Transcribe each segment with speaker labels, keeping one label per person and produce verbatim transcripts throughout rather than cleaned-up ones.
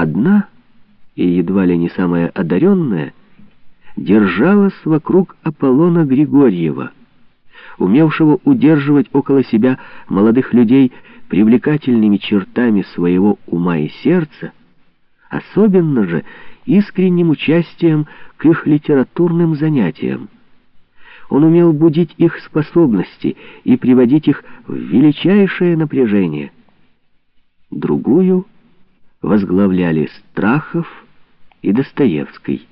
Speaker 1: одна, и едва ли не самая одаренная, держалась вокруг Аполлона Григорьева, умевшего удерживать около себя молодых людей привлекательными чертами своего ума и сердца, особенно же искренним участием к их литературным занятиям. Он умел будить их способности и приводить их в величайшее напряжение. Другую возглавляли Страхов и Достоевский.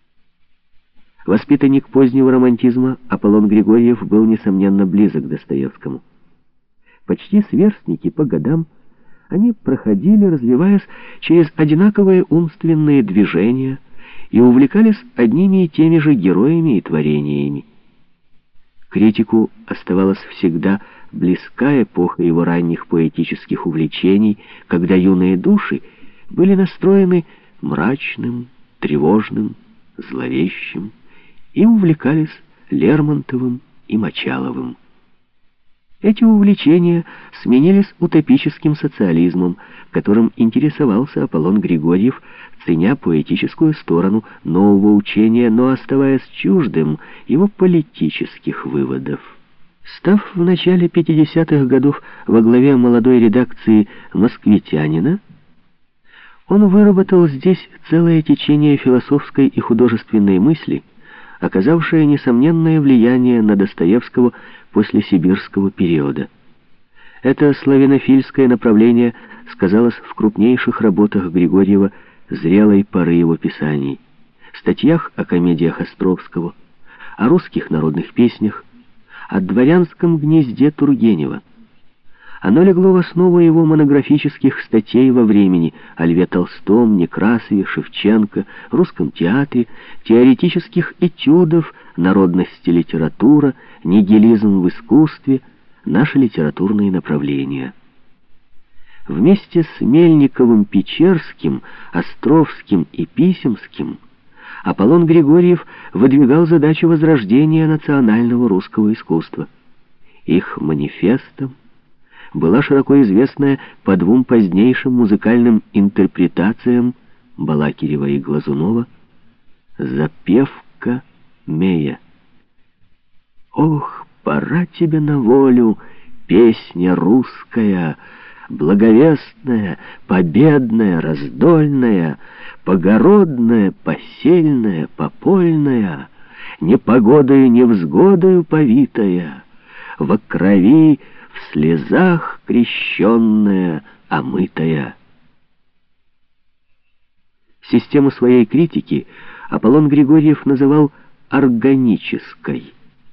Speaker 1: Воспитанник позднего романтизма, Аполлон Григорьев был, несомненно, близок к Достоевскому. Почти сверстники по годам, они проходили, развиваясь через одинаковые умственные движения, и увлекались одними и теми же героями и творениями. Критику оставалась всегда близка эпоха его ранних поэтических увлечений, когда юные души были настроены мрачным, тревожным, зловещим и увлекались Лермонтовым и Мочаловым. Эти увлечения сменились утопическим социализмом, которым интересовался Аполлон Григорьев, ценя поэтическую сторону нового учения, но оставаясь чуждым его политических выводов. Став в начале пятидесятых годов во главе молодой редакции «Москвитянина», он выработал здесь целое течение философской и художественной мысли, оказавшее несомненное влияние на Достоевского после сибирского периода. Это славянофильское направление сказалось в крупнейших работах Григорьева зрелой поры его писаний, статьях о комедиях Островского, о русских народных песнях, о дворянском гнезде Тургенева. Оно легло в основу его монографических статей во времени о Льве Толстом, Некрасове, Шевченко, русском театре, теоретических этюдов, народность и литература, нигилизм в искусстве, наши литературные направления. Вместе с Мельниковым-Печерским, Островским и Писемским Аполлон Григорьев выдвигал задачу возрождения национального русского искусства. Их манифестом была широко известная по двум позднейшим музыкальным интерпретациям Балакирева и Глазунова «Запевка Мея». «Ох, пора тебе на волю, песня русская, благовестная, победная, раздольная, погородная, посельная, попольная, непогодою, невзгодою повитая, во крови, в слезах крещенная, омытая». Систему своей критики Аполлон Григорьев называл органической.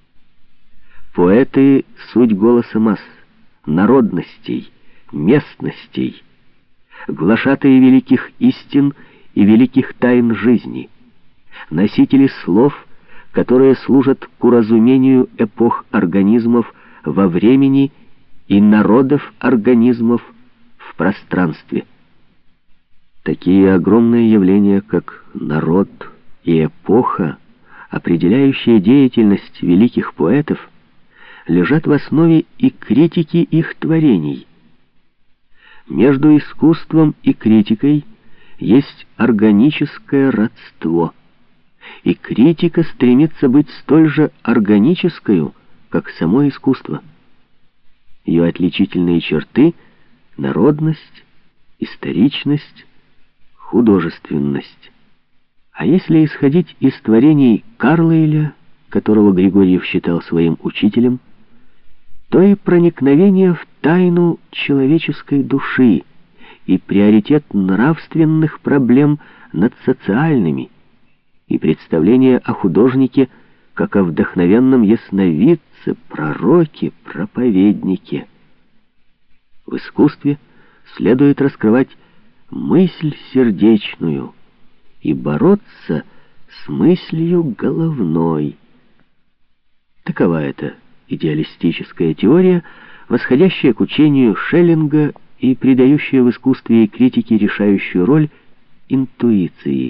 Speaker 1: Поэты — суть голоса масс, народностей, местностей, глашатые великих истин и великих тайн жизни, носители слов, которые служат к уразумению эпох организмов во времени и народов организмов в пространстве. Такие огромные явления, как народ и эпоха, определяющие деятельность великих поэтов, лежат в основе и критики их творений. Между искусством и критикой есть органическое родство, и критика стремится быть столь же органической, как само искусство. Ее отличительные черты — народность, историчность, художественность. А если исходить из творений Карлейля, которого Григорьев считал своим учителем, то и проникновение в тайну человеческой души и приоритет нравственных проблем над социальными, и представление о художнике как о вдохновенном ясновидце, пророке, проповеднике. В искусстве следует раскрывать мысль сердечную и бороться с мыслью головной. Такова эта идеалистическая теория, восходящая к учению Шеллинга и придающая в искусстве и критике решающую роль интуиции.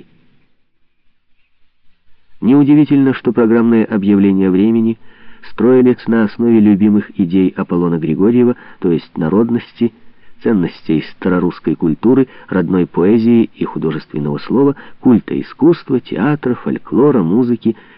Speaker 1: Неудивительно, что программные объявления времени строились на основе любимых идей Аполлона Григорьева, то есть народности, ценностей старорусской культуры, родной поэзии и художественного слова, культа искусства, театра, фольклора, музыки,